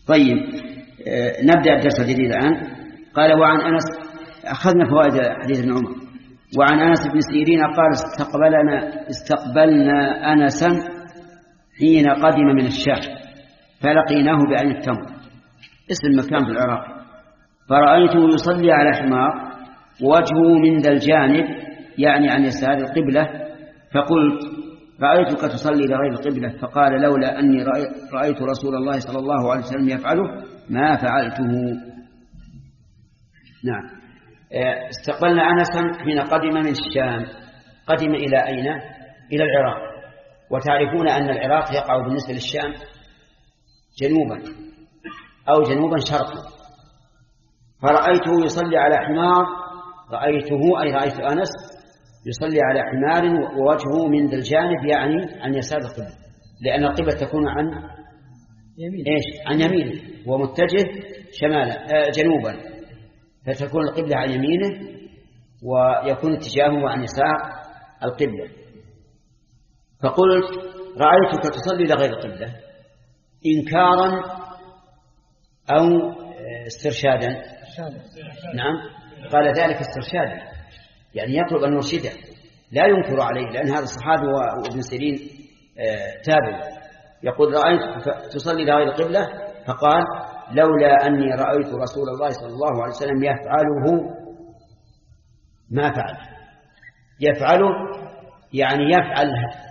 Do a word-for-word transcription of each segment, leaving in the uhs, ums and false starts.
طيب آه نبدأ الدرس الجديد الآن. قال وعن أنس، أخذنا فوائد حديث ابن عمر. وعن أنس بن سيرين قال استقبلنا استقبلنا أنسا حين قدم من الشام فلقيناه بعين التمر، اسم المكان في العراق، فرأيته يصلي على حمار ووجهه من ذا الجانب يعني عن يسار القبلة، فقلت رأيتك تصلي لغير القبلة، فقال لولا أني رأيت رسول الله صلى الله عليه وسلم يفعله ما فعلته. نعم. استقبلنا أنسا حين قدم من الشام. قدم إلى أين؟ إلى العراق، وتعرفون أن العراق يقع بالنسبة للشام جنوبا أو جنوبا شرقا. فرأيته يصلي على حمار، رأيته أي رأيت أنس يصلي على حمار ووجهه من ذا الجانب يعني عن يسار القبلة، لأن القبلة تكون عن يمين. إيش؟ عن يمينه ومتجه شمالا آه جنوبا، فتكون القبلة عن يمينه ويكون اتجاهه عن يسار القبلة. فقلت رأيتك تصلي لغير القبلة إنكارا أو استرشادا. نعم، قال ذلك استرشادا، يعني يطلب أن يرشده، لا ينكر عليه، لأن هذا الصحابي وابن سيرين تابع. يقول رأيتك تصلي لغير القبلة، فقال لولا أني رأيت رسول الله صلى الله عليه وسلم يفعله ما فعل. يفعله يعني يفعل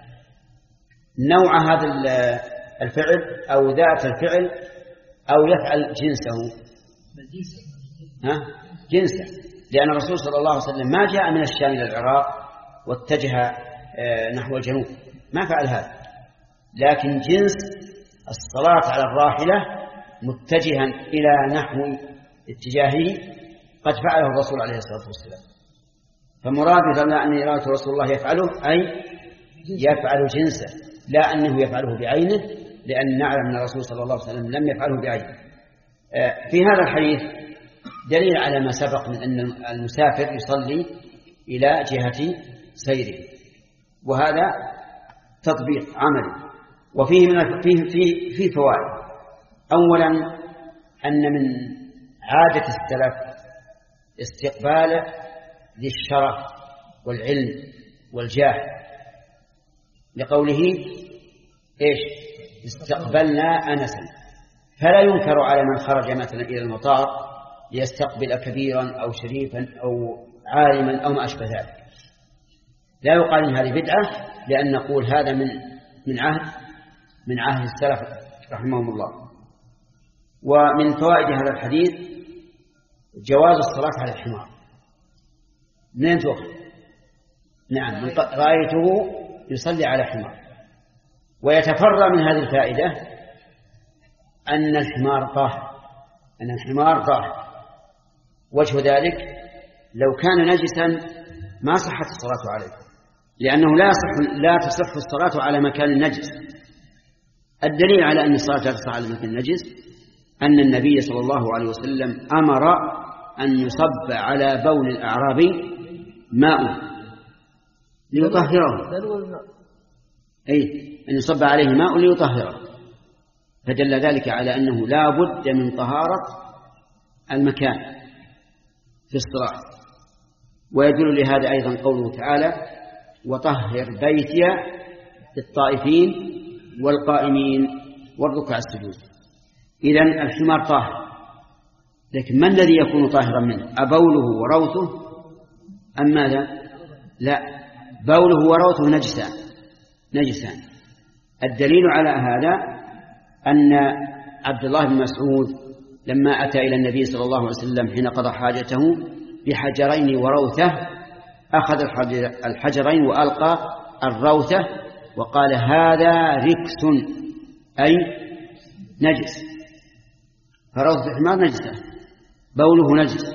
نوع هذا الفعل أو ذات الفعل، أو يفعل جنسه. ها؟ جنسه، لأن الرسول صلى الله عليه وسلم ما جاء من الشام إلى العراق واتجه نحو الجنوب، ما فعل هذا، لكن جنس الصلاة على الراحلة متجها إلى نحو اتجاهه قد فعله الرسول عليه الصلاة والسلام. فمراد لولا أني رأيت رسول الله يفعله أي يفعل جنسه، لا أنه يفعله بعينه، لأن نعلم أن الرسول صلى الله عليه وسلم لم يفعله بعينه. في هذا الحديث دليل على ما سبق من أن المسافر يصلي إلى جهة سيره، وهذا تطبيق عملي. وفيه من فيه في في فوائد. أولا أن من عادة السلف استقبال ذي الشرف والعلم والجاه، لقوله إيش؟ استقبلنا أنسا، فلا ينكر على من خرج مثلا إلى المطار ليستقبل كبيرا أو شريفا أو عالما أو ما أشبه ذلك، لا يقال إن هذه بدعة، لأن نقول هذا من من عهد من عهد السلف رحمهم الله. ومن فوائد هذا الحديث جواز الصلاة على الحمار. منين تؤخذ؟ نعم، من رأيته يصلي على حمار. ويتفرع من هذه الفائدة أن الحمار طاهر، أن الحمار طاهر. وجه ذلك لو كان نجسا ما صحت الصلاة عليه، لأنه لا يصح لا تصح الصلاة على مكان النجس. الدليل على أن الصلاة لا تصح على مكان النجس أن النبي صلى الله عليه وسلم أمر أن يصب على بول الأعرابي ماء ليطهره، أي أن يصب عليه ماء ليطهره، فدل ذلك على أنه لا بد من طهارة المكان في الصلاة. ويدل لهذا أيضا قوله تعالى وطهر بيتي للطائفين والقائمين والركع السجود. إذن الحمار طاهر، لكن ما الذي يكون طاهرا منه؟ أبوله وروثه أم ماذا؟ لا، بوله وروثه نجسان نجسان. الدليل على هذا أن عبد الله بن مسعود لما أتى إلى النبي صلى الله عليه وسلم حين قضى حاجته بحجرين وروثة، أخذ الحجرين وألقى الروثة وقال هذا ركس أي نجس، فروث الحمار نجسة، بوله نجس.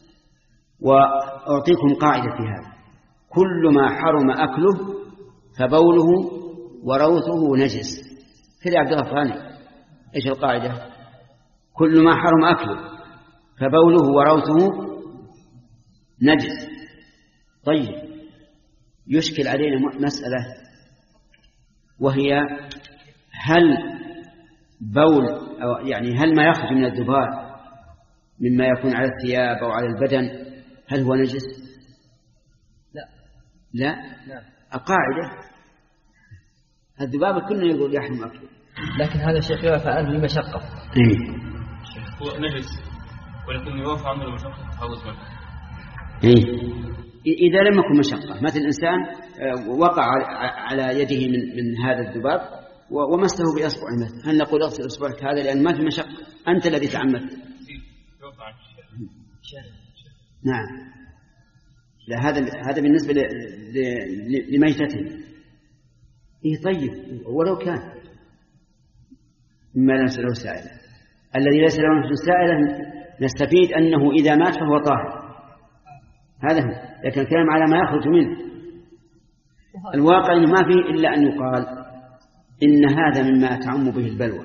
وأعطيكم قاعدة في هذا: كل ما حرم أكله فبوله وروثه نجس. كذا يا عبد الله الفلاني، إيش القاعدة؟ كل ما حرم أكله فبوله وروثه نجس. طيب، يشكل علينا مسألة، وهي هل بول أو يعني هل ما يخرج من الذباب مما يكون على الثياب أو على البدن هل هو نجس؟ لا لا, لا. القاعدة الذباب كلنا يقول يحرم أكله، لكن هذا الشيخ يوافى عنه لمشقة. إيه؟ هو نجس ولكن يوافى عنه لمشقة تحوز منه. إيه؟ إذا لم يكن مشقة، مثل إنسان وقع على يده من من هذا الذباب ومسه بأصبعه مثلا، هل نقول اغسل أصبعك هذا لأن ما في مشقة؟ أنت الذي تعمدت. نعم. لا هذا هذا بالنسبة لميتته. إيه طيب ولو كان مما ليس له سائلة، الذي ليس له نفس سائلة نستفيد أنه إذا مات فهو طاهر، هذا هو. لكن الكلام على ما يخرج منه، الواقع إنه ما فيه إلا أن يقال إن هذا مما تعم به البلوى،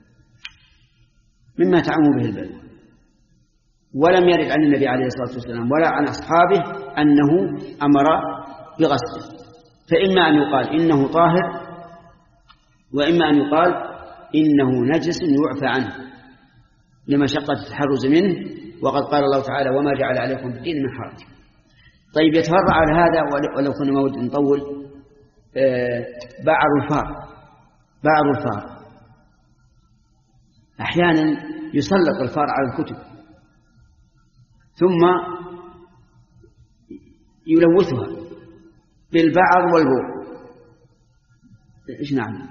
مما تعم به البلوى، ولم يرد عن النبي عليه الصلاة والسلام ولا عن أصحابه أنه أمر بغسله، فإما أن يقال إنه طاهر وإما أن يقال إنه نجس يعفى عنه لمشقة التحرز منه، وقد قال الله تعالى وما جعل عليكم في الدين من حرج. طيب يتفرع على هذا ولو كنا مود نطول بعر الفار. بعر الفار أحيانا يسلط الفار على الكتب ثم يلوثها بالبعر والبور. إيش نعم؟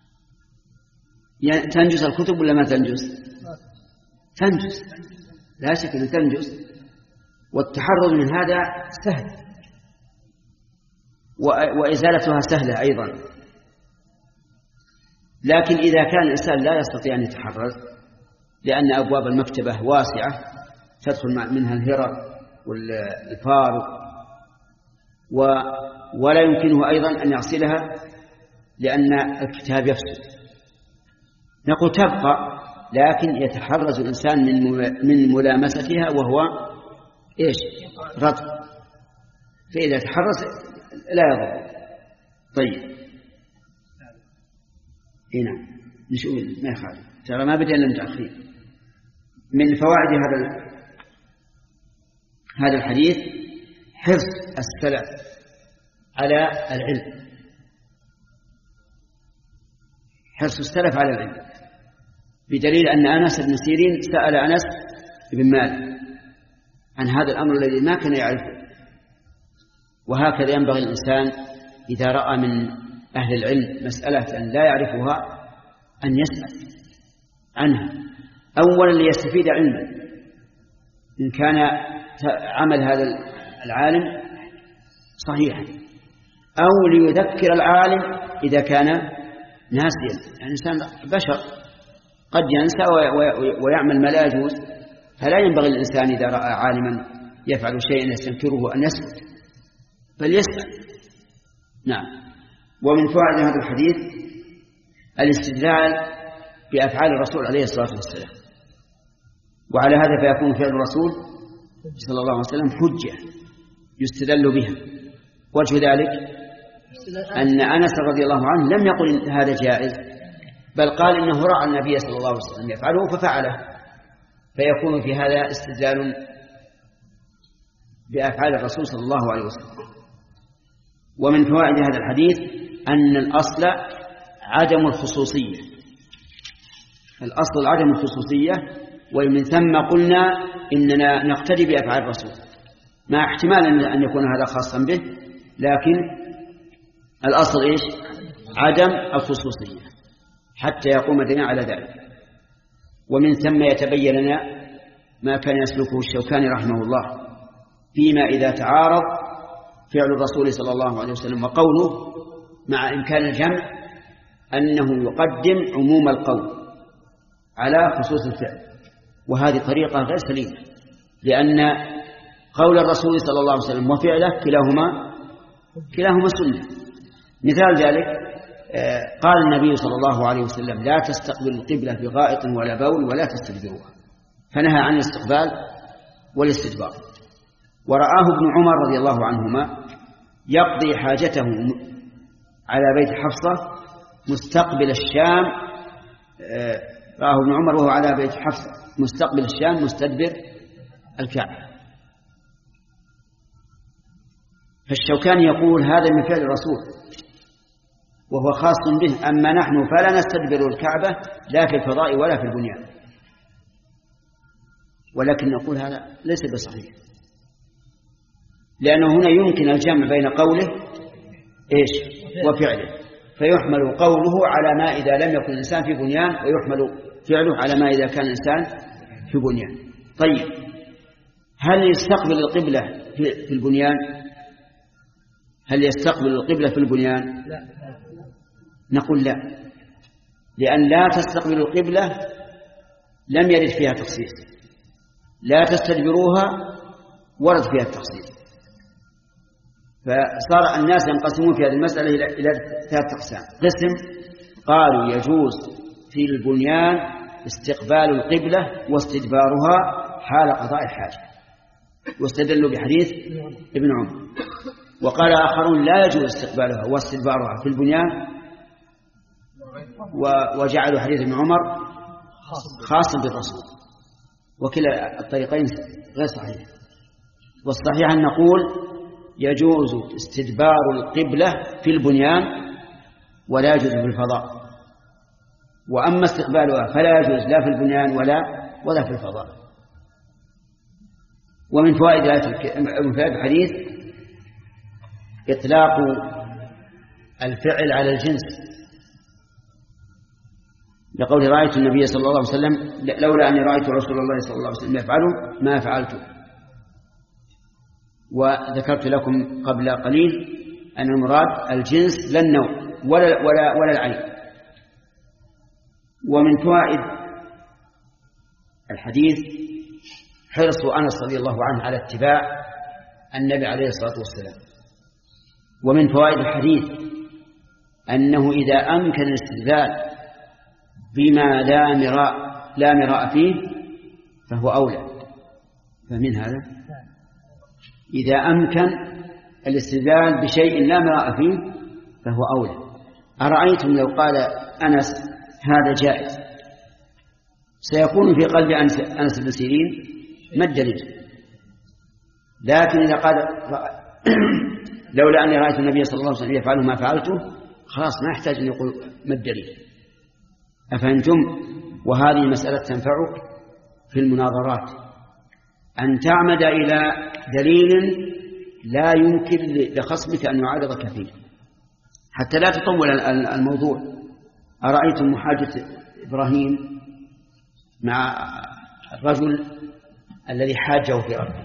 يعني تنجس الكتب ولا ما تنجس؟ تنجس لا شك أن تنجس، والتحرز من هذا سهل وإزالتها سهلة أيضا. لكن إذا كان الإنسان لا يستطيع أن يتحرز لأن أبواب المكتبة واسعة تدخل منها الهرة والفار ولا يمكنه أيضا أن يغسلها لأن الكتاب يفسد، نقول تبقى، لكن يتحرز الإنسان من ملامستها وهو إيش؟ رطب، فإذا تحرز لا يضر. طيب هنا نشوف ما يخالف، ترى ما بدأ لم تأخير. من فوائد هذا هذا الحديث حرص السلف على العلم، حرص السلف على العلم، بدليل أن أنس بن سيرين سأل أنس بن مالك عن هذا الأمر الذي ما كان يعرفه. وهكذا ينبغي الإنسان إذا رأى من أهل العلم مسألة لا يعرفها أن يسأل عنها، أولا ليستفيد علما إن كان عمل هذا العالم صحيحا، أو ليذكر العالم إذا كان ناسيا. يعني الإنسان بشر قد ينسى ويعمل ما لا يجوز، فلا ينبغي الإنسان إذا رأى عالما يفعل شيئا يستنكره أن يسكت بل يسأل. نعم. ومن فوائد هذا الحديث الاستدلال بأفعال الرسول عليه الصلاة والسلام، وعلى هذا فيكون فعل الرسول صلى الله عليه وسلم حجة يستدل بها. وجه ذلك أن أنس رضي الله عنه لم يقل هذا جائز، بل قال إنه رأى النبي صلى الله عليه وسلم يفعله ففعله، فيكون في هذا استدلال بأفعال الرسول صلى الله عليه وسلم. ومن فوائد هذا الحديث أن الأصل عدم الخصوصية، الأصل عدم الخصوصية، ومن ثم قلنا إننا نقتدي بأفعال الرسول مع احتمال أن يكون هذا خاصا به، لكن الأصل إيش؟ عدم الخصوصية حتى يقوم الدليل على ذلك. ومن ثم يتبين لنا ما كان يسلكه الشوكاني رحمه الله فيما إذا تعارض فعل الرسول صلى الله عليه وسلم وقوله مع إمكان الجمع، أنه يقدم عموم القول على خصوص الفعل، وهذه طريقة غير سليمة، لأن قول الرسول صلى الله عليه وسلم وفعله كلاهما كلاهما سنة. مثال ذلك قال النبي صلى الله عليه وسلم لا تستقبل القبلة بغائط ولا بول ولا تستدبروها، فنهى عن الاستقبال والاستدبار. ورآه ابن عمر رضي الله عنهما يقضي حاجته على بيت حفصة مستقبل الشام راه ابن عمر وهو على بيت حفصة مستقبل الشام مستدبر الكعبة. فالشوكاني يقول هذا من فعل الرسول وهو خاص به، أما نحن فلا نستدبر الكعبة لا في الفضاء ولا في البنيان. ولكن نقول هذا ليس بصحيح، لأنه هنا يمكن الجمع بين قوله إيش وفعله، فيحمل قوله على ما إذا لم يكن الإنسان في بنيان، ويحمل فعله على ما إذا كان الإنسان في بنيان. طيب، هل يستقبل القبلة في البنيان؟ هل يستقبل القبلة في البنيان؟ لا. نقول لا، لأن لا تستقبل القبلة لم يرد فيها تخصيص، لا تستدبروها ورد فيها التخصيص. فصار الناس ينقسمون في هذه المسألة إلى ثلاثة أقسام. قسم قالوا يجوز في البنيان استقبال القبلة واستدبارها حال قضاء الحاجة، واستدلوا بحديث ابن عمر. وقال آخرون لا يجوز استقبالها واستدبارها في البنيان، وجعلوا حديث ابن عمر خاصا بالرسول. وكلا الطريقين غير صحيح، والصحيح أن نقول يجوز استدبار القبلة في البنيان ولا يجوز في الفضاء، وأما استقبالها فلا يجوز لا في البنيان ولا ولا في الفضاء. ومن فوائد من فوائد الحديث إطلاق الفعل على الجنس، لقول رأيت النبي صلى الله عليه وسلم لولا أني رأيت رسول الله صلى الله عليه وسلم يفعله ما فعلته. وذكرت لكم قبل قليل أن المراد الجنس لا النوع ولا, ولا, ولا العين. ومن فوائد الحديث حرص أنس رضي الله عنه على اتباع النبي عليه الصلاة والسلام. ومن فوائد الحديث أنه إذا أمكن الاستدلال بما لا مراء لا مراء فيه فهو أولى. فمن هذا إذا أمكن الاستدلال بشيء لا مراء فيه فهو أولى. أرأيتم لو قال أنس هذا جائز، سيكون في قلب أنس بن سيرين ما الدليل؟ لكن إذا قال لولا أني رأيت النبي صلى الله عليه وسلم يفعله ما فعلته، خلاص ما يحتاج أن يقول ما الدليل. أفهمتم؟ وهذه مسألة تنفعك في المناظرات، أن تعمد إلى دليل لا يمكن لخصمك أن يعارضك فيه حتى لا تطول الموضوع. أرأيتم محاجة إبراهيم مع الرجل الذي حاجه في ربه؟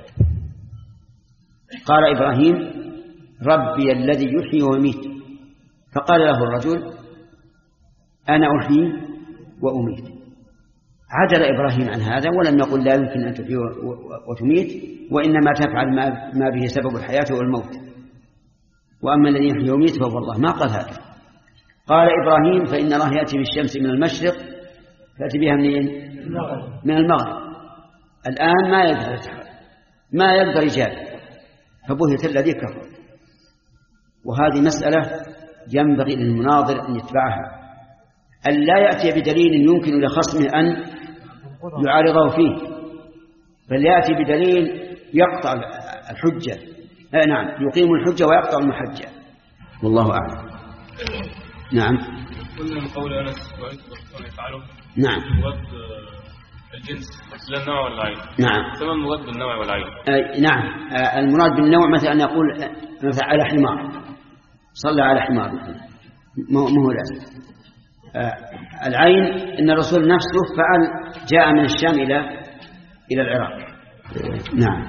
قال إبراهيم ربي الذي يحيي ويميت، فقال له الرجل أنا أحيي وأميت. عدل إبراهيم عن هذا ولم يقل لا يمكن أن تحيي وتميت، وإنما تفعل ما به سبب الحياة والموت، وأما الذي يحيي ويميت فهو الله. ما قال هذا. قال إبراهيم فإن الله يأتي بالشمس من المشرق فأتي بها منين؟ من المغرب. الآن ما يقدر ما يقدر يجاب، فبهت الذي كفر. وهذه مسألة ينبغي للمناظر أن يتبعها، أن لا يأتي بدليل يمكن لخصمه أن يعارضه فيه، بل يأتي بدليل يقطع الحجة. آه نعم، يقيم الحجة ويقطع المحجة. والله أعلم. نعم. كل من قول أنس رأيت الرسول يفعله. نعم. مراد الجنس لا النوع ولا العين. نعم. ثم المراد بالنوع والعين. آه نعم. آه المراد بالنوع مثلا أن يقول مثلا على حمار، صلى على حمار، ما هو لازم. آه العين إن الرسول نفسه فعل، جاء من الشام إلى إلى العراق. نعم.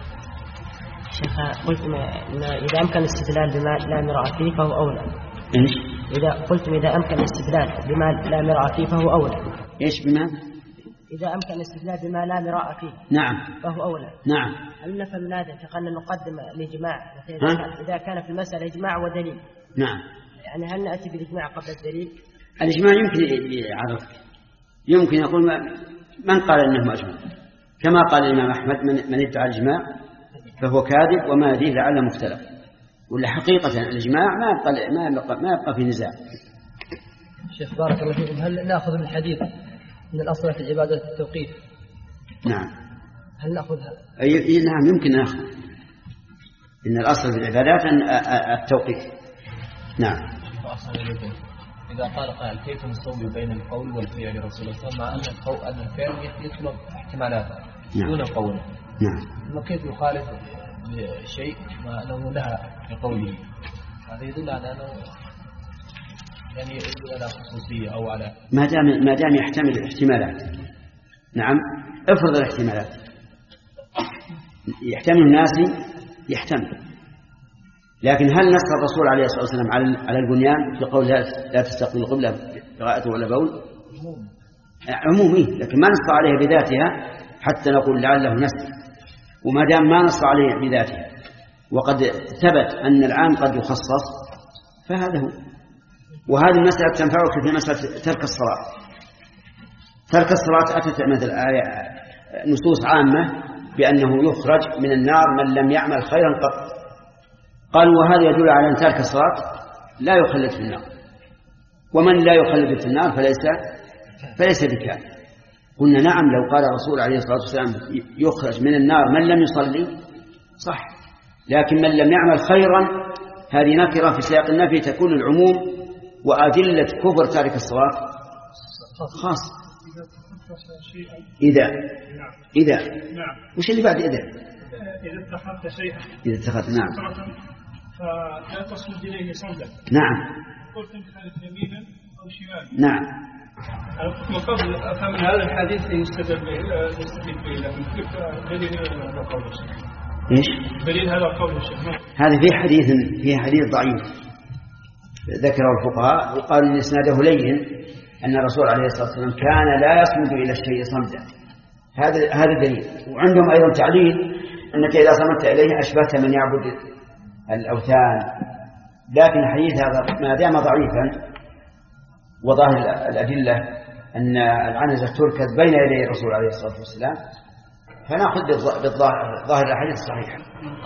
شيخ قلتم إذا أمكن الاستدلال بما لا مراء فيه فهو أولى. إيش؟ إذا قلتم إذا أمكن الاستدلال بما لا مراء فيه فهو أولى. إيش بما؟ إذا أمكن الاستدلال بما لا مراء فيه. نعم. فهو أولى. نعم. هل نفهم من هذا أن نقدم الإجماع إذا كان في المسألة إجماع ودليل؟ نعم. يعني هل نأتي بالإجماع قبل الدليل؟ الإجماع يمكن يعرف، يمكن يقول من قال إنه مجموع، كما قال الإمام أحمد من, من ادعى الإجماع فهو كاذب وما يدري لعله مختلف. ولا حقيقة الإجماع ما يبقى ما يبقى, ما يبقى في نزاع. شيخ بارك الله فيكم، هل نأخذ من الحديث من الأصل في العبادة التوقيف؟ نعم. هل نأخذ هذا؟ أي نعم يمكن نأخذ إن الأصل في العبادات التوقيف. نعم. إذا قال قائل كيف نسوي بين القول والفعل رسول الله صلى الله عليه وسلم مع أن أن الفعل يطلب احتمالات دون القول؟ نعم. كيف يخالف شيء مع أنه نهى بقوله؟ هذا يدل على أنه يعني يدل على خصوصية أو على ما دام ما دام يحتمل الاحتمالات. نعم. افرض الاحتمالات يحتمل الناس يحتمل، لكن هل نص الرسول عليه الصلاة والسلام على على البنيان في قول لا تستقبل القبلة قراءة ولا بول؟ عمومي، لكن ما نص عليها بذاتها حتى نقول لعله نسخ. وما دام ما نص عليها بذاتها وقد ثبت أن العام قد يخصص فهذا هو. وهذه المسألة تنفعك في مسألة ترك الصلاة. ترك الصلاة أتت مثل آية نصوص عامة بأنه يخرج من النار من لم يعمل خيرا قط. قالوا وهذا يدل على أن ترك الصلاة لا يخلد في النار، ومن لا يخلد في النار فليس فليس بكافر. قلنا نعم، لو قال الرسول عليه الصلاة والسلام يخرج من النار من لم يصلي صح، لكن من لم يعمل خيرا هذه نكرة في سياق النفي تكون العموم، وأدلة كفر تارك الصلاة خاص. إذا إذا وش اللي بعد إذا؟ إذا اتخذت شيئا إذا اتخذت نعم فلا تصمد إليه صمدا. نعم. قلت انت يمينا أو شمالا. نعم. وقبل فمن هذا الحديث يستدل به يستدل به لكن كيف دليل هذا القول الشيخ؟ إيش؟ دليل هذا القول الشيخ؟ هذا في حديث في حديث ضعيف ذكره الفقهاء وقال إن إسناده لين أن الرسول عليه الصلاة والسلام كان لا يصمد إلى الشيء صمدا. هذا هذا دليل. وعندهم أيضا تعليل أنك إذا صمت إليه أشبهت من يعبد الأوثان. لكن الحديث هذا ما دام ضعيفا وظاهر الأدلة أن العنزة تركض بين يدي الرسول عليه الصلاة والسلام فنأخذ بالظاهر الحديث الصحيح.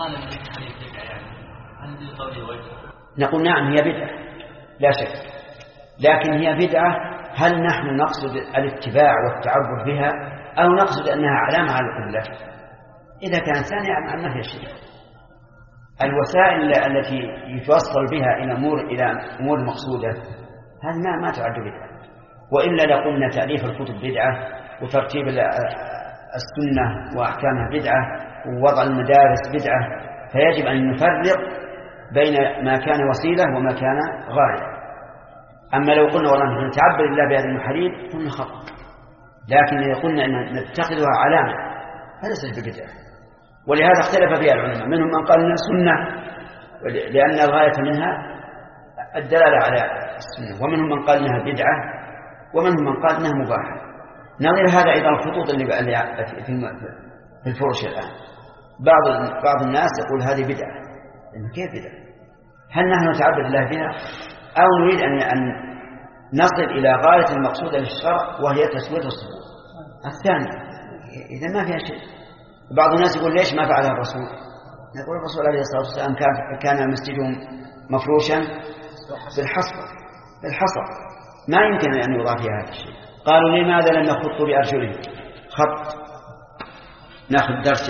نقول نعم هي بدعة لا شك، لكن هي بدعة هل نحن نقصد الاتباع والتعبد بها أو نقصد أنها علامة على القبلة؟ إذا كانت ثانية ما في شيء. الوسائل التي يتوصل بها إلى أمور إلى أمور مقصودة هذه ما ما تعد بدعة، وإلا لقلنا تأليف الكتب بدعة وترتيب السنة وأحكامها بدعة ووضع المدارس بدعة. فيجب أن نفرق بين ما كان وسيلة وما كان غاية. أما لو قلنا والله نتعبد الله بهذه المحاريب قلنا خطأ، لكن إذا قلنا أن نتخذها علامة هذا بدعة. ولهذا اختلف فيها العلماء، منهم من قال انها سنه لان الغايه منها الدلاله على السنه، ومنهم من قال انها بدعه، ومنهم من قال انها مباحه. نظير هذا ايضا الخطوط اللي في الفرش الان بعض بعض الناس يقول هذه بدعه. لأن كيف بدعه؟ هل نحن نتعبد الله بها او نريد ان ان نصل الى غايه المقصوده للشرع وهي تسويه الصفوف؟ الثاني اذا ما فيها شيء. بعض الناس يقول ليش ما فعلها الرسول؟ نقول الرسول عليه الصلاة والسلام كان كان مسجدهم مفروشا بالحصى بالحصى ما يمكن أن يضاف فيها هذا الشيء. قالوا لماذا لم نخط بأرجلهم؟ خط ناخذ درس